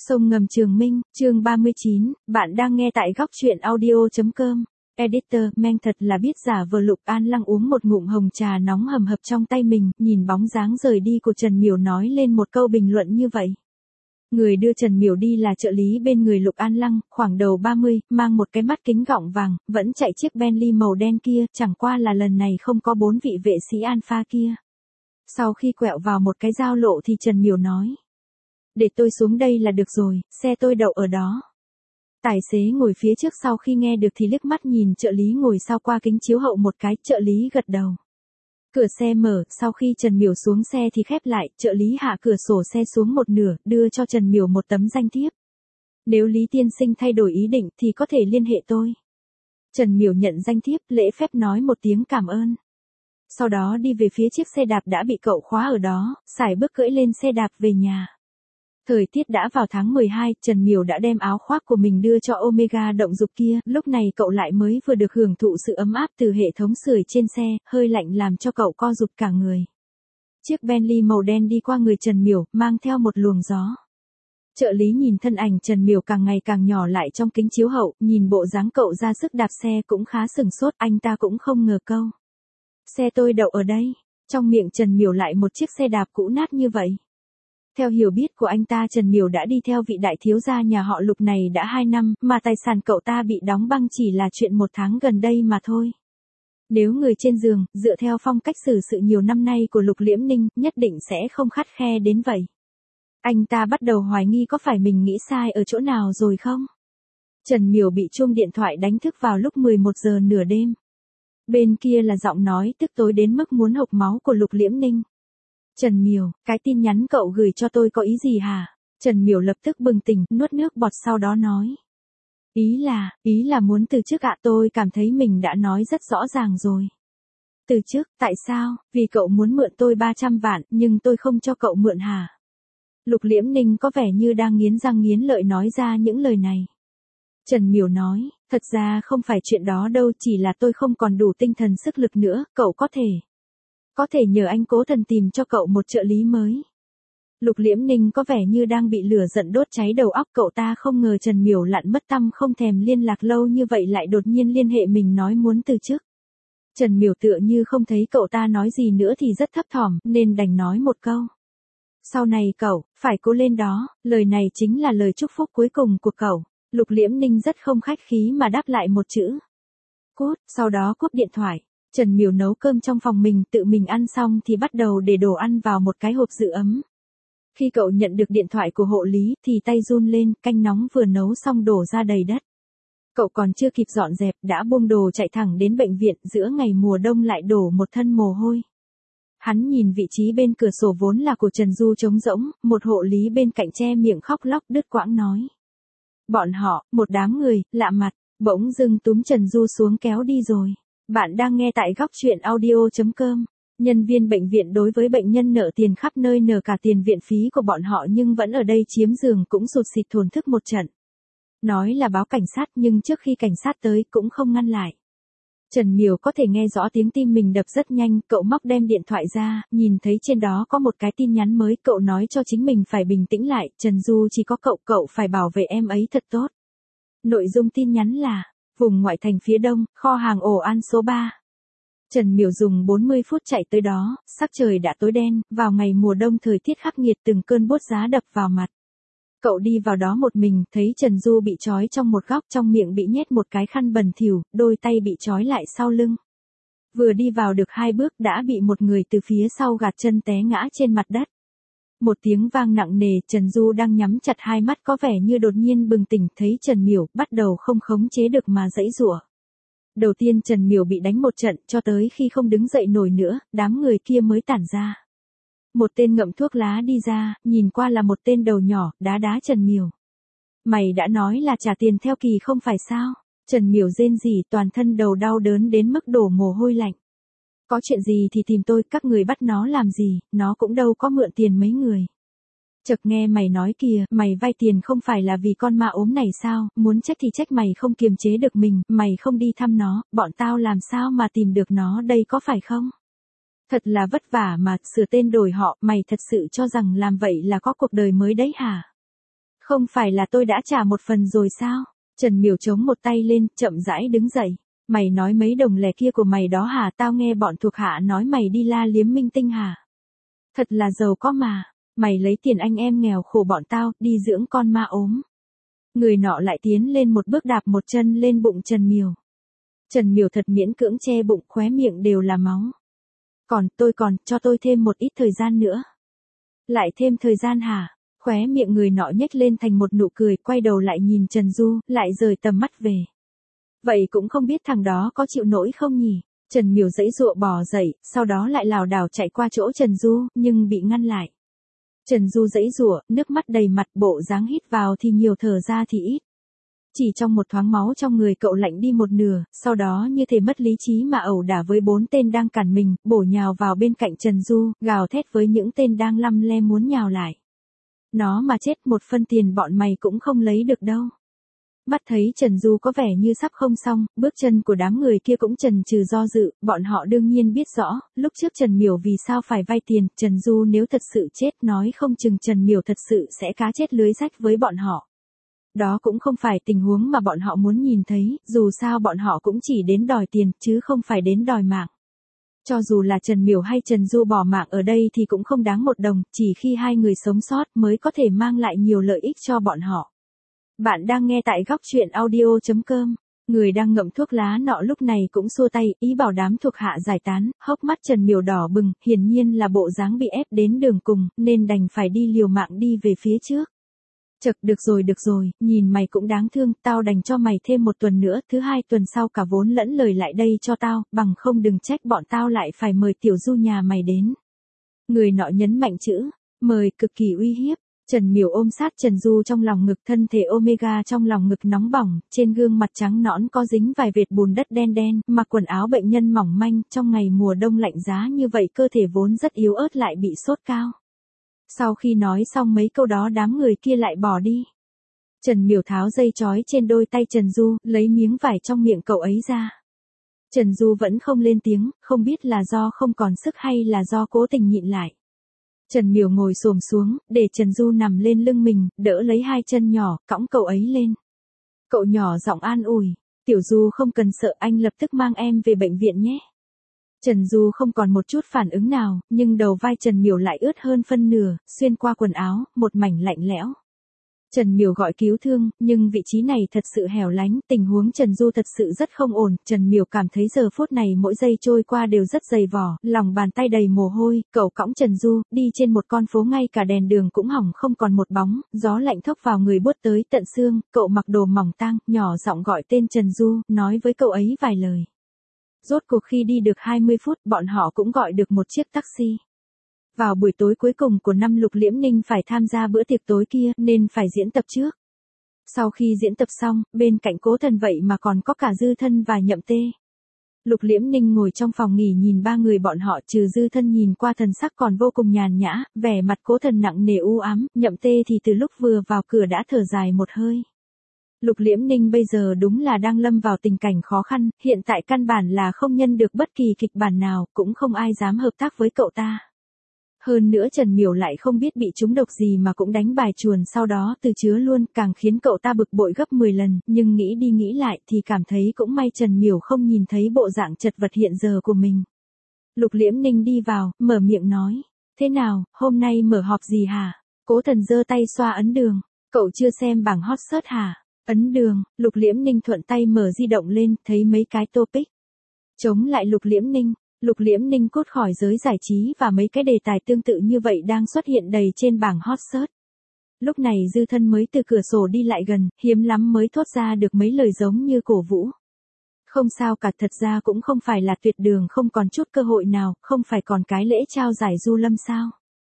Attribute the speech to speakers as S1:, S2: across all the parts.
S1: Sông ngầm Trường Minh, chương 39, bạn đang nghe tại góc truyện audio.com. Editor, Meng thật là biết giả vờ. Lục An Lăng uống một ngụm hồng trà nóng hầm hập trong tay mình, nhìn bóng dáng rời đi của Trần Miểu nói lên một câu bình luận như vậy. Người đưa Trần Miểu đi là trợ lý bên người Lục An Lăng, khoảng đầu 30, mang một cái mắt kính gọng vàng, vẫn chạy chiếc Bentley màu đen kia, chẳng qua là lần này không có 4 vị vệ sĩ Alpha kia. Sau khi quẹo vào một cái giao lộ thì Trần Miểu nói: để tôi xuống đây là được rồi, xe tôi đậu ở đó. Tài xế ngồi phía trước sau khi nghe được thì liếc mắt nhìn trợ lý ngồi sau qua kính chiếu hậu một cái, trợ lý gật đầu. Cửa xe mở, sau khi Trần Miểu xuống xe thì khép lại, trợ lý hạ cửa sổ xe xuống một nửa, đưa cho Trần Miểu một tấm danh thiếp. Nếu Lý tiên sinh thay đổi ý định thì có thể liên hệ tôi. Trần Miểu nhận danh thiếp, lễ phép nói một tiếng cảm ơn. Sau đó đi về phía chiếc xe đạp đã bị cậu khóa ở đó, sải bước cưỡi lên xe đạp về nhà. Thời tiết đã vào tháng 12, Trần Miểu đã đem áo khoác của mình đưa cho Omega động dục kia, lúc này cậu lại mới vừa được hưởng thụ sự ấm áp từ hệ thống sưởi trên xe, hơi lạnh làm cho cậu co rụt cả người. Chiếc Bentley màu đen đi qua người Trần Miểu, mang theo một luồng gió. Trợ lý nhìn thân ảnh Trần Miểu càng ngày càng nhỏ lại trong kính chiếu hậu, nhìn bộ dáng cậu ra sức đạp xe cũng khá sừng sốt, anh ta cũng không ngờ câu. Xe tôi đậu ở đây, trong miệng Trần Miểu lại một chiếc xe đạp cũ nát như vậy. Theo hiểu biết của anh ta, Trần Miểu đã đi theo vị đại thiếu gia nhà họ Lục này đã 2 năm, mà tài sản cậu ta bị đóng băng chỉ là chuyện 1 tháng gần đây mà thôi. Nếu người trên giường, dựa theo phong cách xử sự nhiều năm nay của Lục Liễm Ninh, nhất định sẽ không khắt khe đến vậy. Anh ta bắt đầu hoài nghi có phải mình nghĩ sai ở chỗ nào rồi không? Trần Miểu bị chuông điện thoại đánh thức vào lúc 11 giờ nửa đêm. Bên kia là giọng nói tức tối đến mức muốn hộc máu của Lục Liễm Ninh. Trần Miểu, cái tin nhắn cậu gửi cho tôi có ý gì hả? Trần Miểu lập tức bừng tỉnh, nuốt nước bọt sau đó nói. Ý là muốn từ chức ạ, tôi cảm thấy mình đã nói rất rõ ràng rồi. Từ chức, tại sao? Vì cậu muốn mượn tôi 300 vạn, nhưng tôi không cho cậu mượn hả? Lục Liễm Ninh có vẻ như đang nghiến răng nghiến lợi nói ra những lời này. Trần Miểu nói, thật ra không phải chuyện đó đâu, chỉ là tôi không còn đủ tinh thần sức lực nữa, cậu có thể nhờ anh Cố Thần tìm cho cậu một trợ lý mới. Lục Liễm Ninh có vẻ như đang bị lửa giận đốt cháy đầu óc, cậu ta không ngờ Trần Miểu lặn mất tăm không thèm liên lạc lâu như vậy lại đột nhiên liên hệ mình nói muốn từ chức. Trần Miểu tựa như không thấy cậu ta nói gì nữa thì rất thấp thỏm, nên đành nói một câu. Sau này cậu, phải cố lên đó, lời này chính là lời chúc phúc cuối cùng của cậu. Lục Liễm Ninh rất không khách khí mà đáp lại một chữ. Cút, sau đó cúp điện thoại. Trần Miểu nấu cơm trong phòng mình, tự mình ăn xong thì bắt đầu để đồ ăn vào một cái hộp giữ ấm. Khi cậu nhận được điện thoại của hộ lý thì tay run lên, canh nóng vừa nấu xong đổ ra đầy đất. Cậu còn chưa kịp dọn dẹp đã buông đồ chạy thẳng đến bệnh viện, giữa ngày mùa đông lại đổ một thân mồ hôi. Hắn nhìn vị trí bên cửa sổ vốn là của Trần Du trống rỗng, một hộ lý bên cạnh che miệng khóc lóc đứt quãng nói. Bọn họ, một đám người, lạ mặt, bỗng dưng túm Trần Du xuống kéo đi rồi. Bạn đang nghe tại góc truyện audio.com. Nhân viên bệnh viện đối với bệnh nhân nợ tiền khắp nơi nợ cả tiền viện phí của bọn họ nhưng vẫn ở đây chiếm giường cũng sụt sịt thổn thức một trận. Nói là báo cảnh sát nhưng trước khi cảnh sát tới cũng không ngăn lại. Trần Miểu có thể nghe rõ tiếng tim mình đập rất nhanh, cậu móc đem điện thoại ra, nhìn thấy trên đó có một cái tin nhắn mới, cậu nói cho chính mình phải bình tĩnh lại, Trần Du chỉ có cậu phải bảo vệ em ấy thật tốt. Nội dung tin nhắn là, vùng ngoại thành phía đông, kho hàng ổ ăn số 3. Trần Miểu dùng 40 phút chạy tới đó, sắc trời đã tối đen, vào ngày mùa đông thời tiết khắc nghiệt từng cơn buốt giá đập vào mặt. Cậu đi vào đó một mình, thấy Trần Du bị trói trong một góc, trong miệng bị nhét một cái khăn bẩn thỉu, đôi tay bị trói lại sau lưng. Vừa đi vào được 2 bước đã bị một người từ phía sau gạt chân té ngã trên mặt đất. Một tiếng vang nặng nề, Trần Du đang nhắm chặt hai mắt có vẻ như đột nhiên bừng tỉnh, thấy Trần Miểu, bắt đầu không khống chế được mà giãy giụa. Đầu tiên Trần Miểu bị đánh một trận, cho tới khi không đứng dậy nổi nữa, đám người kia mới tản ra. Một tên ngậm thuốc lá đi ra, nhìn qua là một tên đầu nhỏ, đá Trần Miểu. Mày đã nói là trả tiền theo kỳ không phải sao? Trần Miểu rên rỉ, toàn thân đầu đau đớn đến mức đổ mồ hôi lạnh. Có chuyện gì thì tìm tôi, các người bắt nó làm gì, nó cũng đâu có mượn tiền mấy người. Chợt nghe mày nói kìa, mày vay tiền không phải là vì con ma ốm này sao, muốn trách thì trách mày không kiềm chế được mình, mày không đi thăm nó, bọn tao làm sao mà tìm được nó đây có phải không? Thật là vất vả mà, sửa tên đổi họ, mày thật sự cho rằng làm vậy là có cuộc đời mới đấy hả? Không phải là tôi đã trả một phần rồi sao? Trần Miểu chống một tay lên, chậm rãi đứng dậy. Mày nói mấy đồng lẻ kia của mày đó hả? Tao nghe bọn thuộc hạ nói mày đi la liếm minh tinh hả? Thật là giàu có mà. Mày lấy tiền anh em nghèo khổ bọn tao, đi dưỡng con ma ốm. Người nọ lại tiến lên một bước đạp một chân lên bụng Trần Miểu. Trần Miểu thật miễn cưỡng che bụng, khóe miệng đều là máu. Cho tôi thêm một ít thời gian nữa. Lại thêm thời gian hả? Khóe miệng người nọ nhếch lên thành một nụ cười, quay đầu lại nhìn Trần Du, lại rời tầm mắt về. Vậy cũng không biết thằng đó có chịu nổi không nhỉ? Trần Miểu giãy giụa bò dậy, sau đó lại lảo đảo chạy qua chỗ Trần Du, nhưng bị ngăn lại. Trần Du giãy giụa, nước mắt đầy mặt, bộ dáng hít vào thì nhiều thở ra thì ít. Chỉ trong một thoáng máu trong người cậu lạnh đi một nửa, sau đó như thể mất lý trí mà ẩu đả với 4 tên đang cản mình, bổ nhào vào bên cạnh Trần Du, gào thét với những tên đang lăm le muốn nhào lại. Nó mà chết một phân tiền bọn mày cũng không lấy được đâu. Mắt thấy Trần Du có vẻ như sắp không xong, bước chân của đám người kia cũng chần chừ do dự, bọn họ đương nhiên biết rõ, lúc trước Trần Miểu vì sao phải vay tiền, Trần Du nếu thật sự chết nói không chừng Trần Miểu thật sự sẽ cá chết lưới rách với bọn họ. Đó cũng không phải tình huống mà bọn họ muốn nhìn thấy, dù sao bọn họ cũng chỉ đến đòi tiền, chứ không phải đến đòi mạng. Cho dù là Trần Miểu hay Trần Du bỏ mạng ở đây thì cũng không đáng một đồng, chỉ khi hai người sống sót mới có thể mang lại nhiều lợi ích cho bọn họ. Bạn đang nghe tại góc truyện audio.com. Người đang ngậm thuốc lá nọ lúc này cũng xua tay, ý bảo đám thuộc hạ giải tán, hốc mắt Trần Miểu đỏ bừng, hiển nhiên là bộ dáng bị ép đến đường cùng, nên đành phải đi liều mạng đi về phía trước. Chậc, được rồi, nhìn mày cũng đáng thương, tao đành cho mày thêm một tuần nữa, thứ 2 tuần sau cả vốn lẫn lời lại đây cho tao, bằng không đừng trách bọn tao lại phải mời Tiểu Du nhà mày đến. Người nọ nhấn mạnh chữ, mời cực kỳ uy hiếp. Trần Miểu ôm sát Trần Du trong lòng ngực, thân thể Omega trong lòng ngực nóng bỏng, trên gương mặt trắng nõn có dính vài vệt bùn đất đen đen, mặc quần áo bệnh nhân mỏng manh, trong ngày mùa đông lạnh giá như vậy cơ thể vốn rất yếu ớt lại bị sốt cao. Sau khi nói xong mấy câu đó đám người kia lại bỏ đi. Trần Miểu tháo dây trói trên đôi tay Trần Du, lấy miếng vải trong miệng cậu ấy ra. Trần Du vẫn không lên tiếng, không biết là do không còn sức hay là do cố tình nhịn lại. Trần Miểu ngồi xổm xuống, để Trần Du nằm lên lưng mình, đỡ lấy hai chân nhỏ, cõng cậu ấy lên. Cậu nhỏ giọng an ủi, Tiểu Du không cần sợ, anh lập tức mang em về bệnh viện nhé. Trần Du không còn một chút phản ứng nào, nhưng đầu vai Trần Miểu lại ướt hơn phân nửa, xuyên qua quần áo, một mảnh lạnh lẽo. Trần Miểu gọi cứu thương, nhưng vị trí này thật sự hẻo lánh, tình huống Trần Du thật sự rất không ổn, Trần Miểu cảm thấy giờ phút này mỗi giây trôi qua đều rất dày vỏ, lòng bàn tay đầy mồ hôi, cậu cõng Trần Du, đi trên một con phố ngay cả đèn đường cũng hỏng không còn một bóng, gió lạnh thốc vào người buốt tới tận xương, cậu mặc đồ mỏng tang, nhỏ giọng gọi tên Trần Du, nói với cậu ấy vài lời. Rốt cuộc khi đi được 20 phút, bọn họ cũng gọi được một chiếc taxi. Vào buổi tối cuối cùng của năm Lục Liễm Ninh phải tham gia bữa tiệc tối kia, nên phải diễn tập trước. Sau khi diễn tập xong, bên cạnh Cố Thần vậy mà còn có cả Dư Thân và Nhậm Tê. Lục Liễm Ninh ngồi trong phòng nghỉ nhìn ba người bọn họ, trừ Dư Thân nhìn qua thần sắc còn vô cùng nhàn nhã, vẻ mặt Cố Thần nặng nề u ám, Nhậm Tê thì từ lúc vừa vào cửa đã thở dài một hơi. Lục Liễm Ninh bây giờ đúng là đang lâm vào tình cảnh khó khăn, hiện tại căn bản là không nhân được bất kỳ kịch bản nào, cũng không ai dám hợp tác với cậu ta. Hơn nữa Trần Miểu lại không biết bị trúng độc gì mà cũng đánh bài chuồn sau đó từ chứa luôn, càng khiến cậu ta bực bội gấp 10 lần, nhưng nghĩ đi nghĩ lại thì cảm thấy cũng may Trần Miểu không nhìn thấy bộ dạng chật vật hiện giờ của mình. Lục Liễm Ninh đi vào, mở miệng nói, thế nào, hôm nay mở họp gì hả? Cố Thần giơ tay xoa ấn đường, cậu chưa xem bảng hot search hả? Ấn đường, Lục Liễm Ninh thuận tay mở di động lên, thấy mấy cái topic. Chống lại Lục Liễm Ninh. Lục Liễm Ninh cốt khỏi giới giải trí và mấy cái đề tài tương tự như vậy đang xuất hiện đầy trên bảng hot search. Lúc này Dư Thân mới từ cửa sổ đi lại gần, hiếm lắm mới thốt ra được mấy lời giống như cổ vũ. Không sao cả, thật ra cũng không phải là tuyệt đường không còn chút cơ hội nào, không phải còn cái lễ trao giải Du Lâm sao.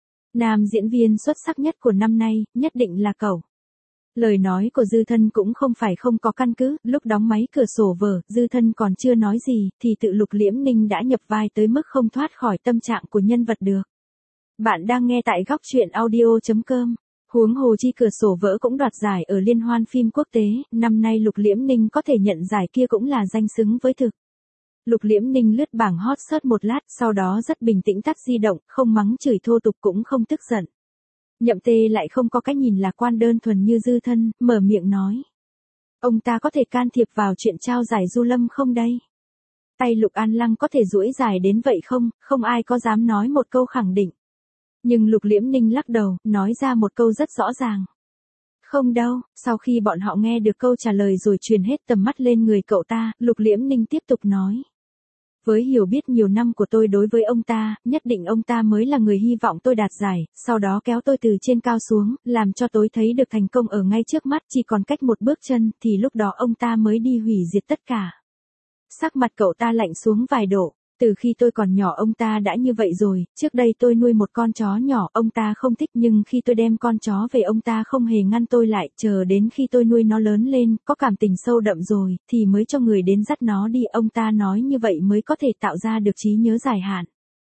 S1: Nam diễn viên xuất sắc nhất của năm nay, nhất định là cậu. Lời nói của Dư Thân cũng không phải không có căn cứ, lúc đóng máy cửa sổ vở, Dư Thân còn chưa nói gì, thì tự Lục Liễm Ninh đã nhập vai tới mức không thoát khỏi tâm trạng của nhân vật được. Bạn đang nghe tại góc truyện audio.com. Huống hồ chi cửa sổ vỡ cũng đoạt giải ở liên hoan phim quốc tế, năm nay Lục Liễm Ninh có thể nhận giải kia cũng là danh xứng với thực. Lục Liễm Ninh lướt bảng hot search một lát, sau đó rất bình tĩnh tắt di động, không mắng chửi thô tục cũng không tức giận. Nhậm Tê lại không có cái nhìn lạc quan đơn thuần như Dư Thân, mở miệng nói. Ông ta có thể can thiệp vào chuyện trao giải Du Lâm không đây? Tay Lục An Lăng có thể duỗi dài đến vậy không, không ai có dám nói một câu khẳng định. Nhưng Lục Liễm Ninh lắc đầu, nói ra một câu rất rõ ràng. Không đâu, sau khi bọn họ nghe được câu trả lời rồi truyền hết tầm mắt lên người cậu ta, Lục Liễm Ninh tiếp tục nói. Với hiểu biết nhiều năm của tôi đối với ông ta, nhất định ông ta mới là người hy vọng tôi đạt giải, sau đó kéo tôi từ trên cao xuống, làm cho tôi thấy được thành công ở ngay trước mắt, chỉ còn cách một bước chân, thì lúc đó ông ta mới đi hủy diệt tất cả. Sắc mặt cậu ta lạnh xuống vài độ. Từ khi tôi còn nhỏ ông ta đã như vậy rồi, trước đây tôi nuôi một con chó nhỏ, ông ta không thích, nhưng khi tôi đem con chó về ông ta không hề ngăn tôi lại, chờ đến khi tôi nuôi nó lớn lên, có cảm tình sâu đậm rồi, thì mới cho người đến dắt nó đi, ông ta nói như vậy mới có thể tạo ra được trí nhớ dài hạn.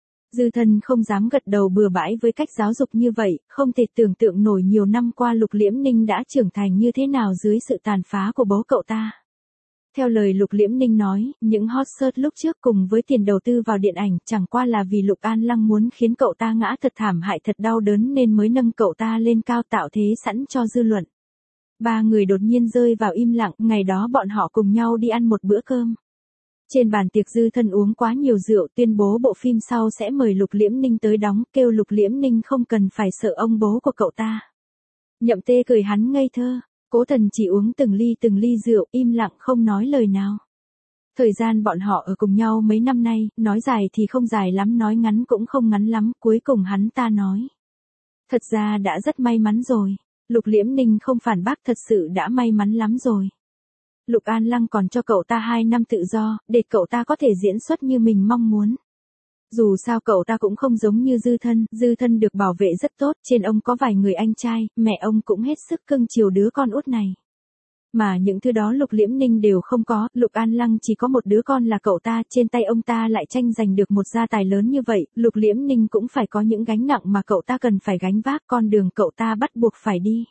S1: Dư Thân không dám gật đầu bừa bãi với cách giáo dục như vậy, không thể tưởng tượng nổi nhiều năm qua Lục Liễm Ninh đã trưởng thành như thế nào dưới sự tàn phá của bố cậu ta. Theo lời Lục Liễm Ninh nói, những hot search lúc trước cùng với tiền đầu tư vào điện ảnh chẳng qua là vì Lục An Lăng muốn khiến cậu ta ngã thật thảm hại thật đau đớn nên mới nâng cậu ta lên cao tạo thế sẵn cho dư luận. Ba người đột nhiên rơi vào im lặng, ngày đó bọn họ cùng nhau đi ăn một bữa cơm. Trên bàn tiệc Dư Thân uống quá nhiều rượu, tuyên bố bộ phim sau sẽ mời Lục Liễm Ninh tới đóng, kêu Lục Liễm Ninh không cần phải sợ ông bố của cậu ta. Nhậm Tê cười hắn ngây thơ. Cố Thần chỉ uống từng ly rượu, im lặng không nói lời nào. Thời gian bọn họ ở cùng nhau mấy năm nay, nói dài thì không dài lắm, nói ngắn cũng không ngắn lắm, cuối cùng hắn ta nói. Thật ra đã rất may mắn rồi. Lục Liễm Ninh không phản bác, thật sự đã may mắn lắm rồi. Lục An Lăng còn cho cậu ta 2 năm tự do, để cậu ta có thể diễn xuất như mình mong muốn. Dù sao cậu ta cũng không giống như Dư Thân được bảo vệ rất tốt, trên ông có vài người anh trai, mẹ ông cũng hết sức cưng chiều đứa con út này. Mà những thứ đó Lục Liễm Ninh đều không có, Lục An Lăng chỉ có một đứa con là cậu ta, trên tay ông ta lại tranh giành được một gia tài lớn như vậy, Lục Liễm Ninh cũng phải có những gánh nặng mà cậu ta cần phải gánh vác, con đường cậu ta bắt buộc phải đi.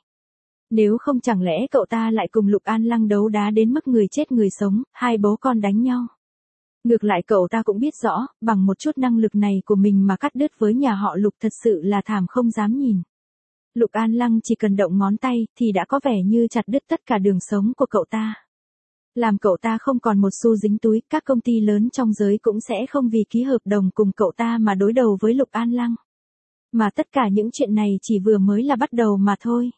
S1: Nếu không chẳng lẽ cậu ta lại cùng Lục An Lăng đấu đá đến mức người chết người sống, hai bố con đánh nhau. Ngược lại cậu ta cũng biết rõ, bằng một chút năng lực này của mình mà cắt đứt với nhà họ Lục thật sự là thảm không dám nhìn. Lục An Lăng chỉ cần động ngón tay thì đã có vẻ như chặt đứt tất cả đường sống của cậu ta. Làm cậu ta không còn một xu dính túi, các công ty lớn trong giới cũng sẽ không vì ký hợp đồng cùng cậu ta mà đối đầu với Lục An Lăng. Mà tất cả những chuyện này chỉ vừa mới là bắt đầu mà thôi.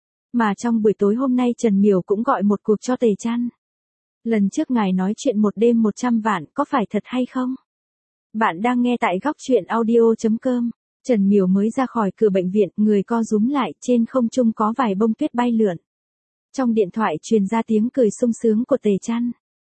S1: Mà trong buổi tối hôm nay Trần Miểu cũng gọi một cuộc cho Tề Chăn. Lần trước ngài nói chuyện một đêm 100 vạn, có phải thật hay không? Bạn đang nghe tại góc truyện audio.com. Trần Miểu mới ra khỏi cửa bệnh viện, người co rúm lại, trên không trung có vài bông tuyết bay lượn. Trong điện thoại truyền ra tiếng cười sung sướng của Tề Chăn.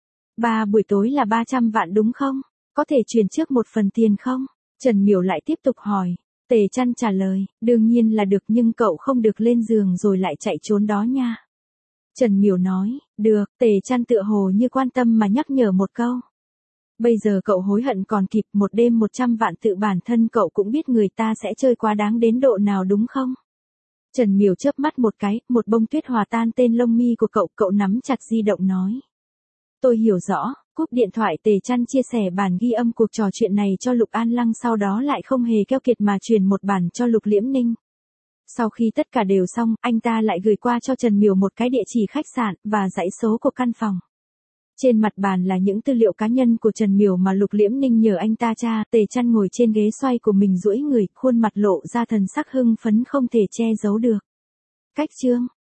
S1: Buổi tối là 300 vạn đúng không? Có thể truyền trước một phần tiền không? Trần Miểu lại tiếp tục hỏi. Tề Chăn trả lời, đương nhiên là được nhưng cậu không được lên giường rồi lại chạy trốn đó nha. Trần Miểu nói, được, Tề Chăn tựa hồ như quan tâm mà nhắc nhở một câu. Bây giờ cậu hối hận còn kịp, một đêm 100 vạn tự bản thân cậu cũng biết người ta sẽ chơi quá đáng đến độ nào đúng không? Trần Miểu chớp mắt một cái, một bông tuyết hòa tan tên lông mi của cậu nắm chặt di động nói. Tôi hiểu rõ, cúp điện thoại Tề Chăn chia sẻ bản ghi âm cuộc trò chuyện này cho Lục An Lăng, sau đó lại không hề keo kiệt mà truyền một bản cho Lục Liễm Ninh. Sau khi tất cả đều xong, anh ta lại gửi qua cho Trần Miểu một cái địa chỉ khách sạn và dãy số của căn phòng. Trên mặt bàn là những tư liệu cá nhân của Trần Miểu mà Lục Liễm Ninh nhờ anh ta tra. Tề Chăn ngồi trên ghế xoay của mình duỗi người, khuôn mặt lộ ra thần sắc hưng phấn không thể che giấu được. Cách chương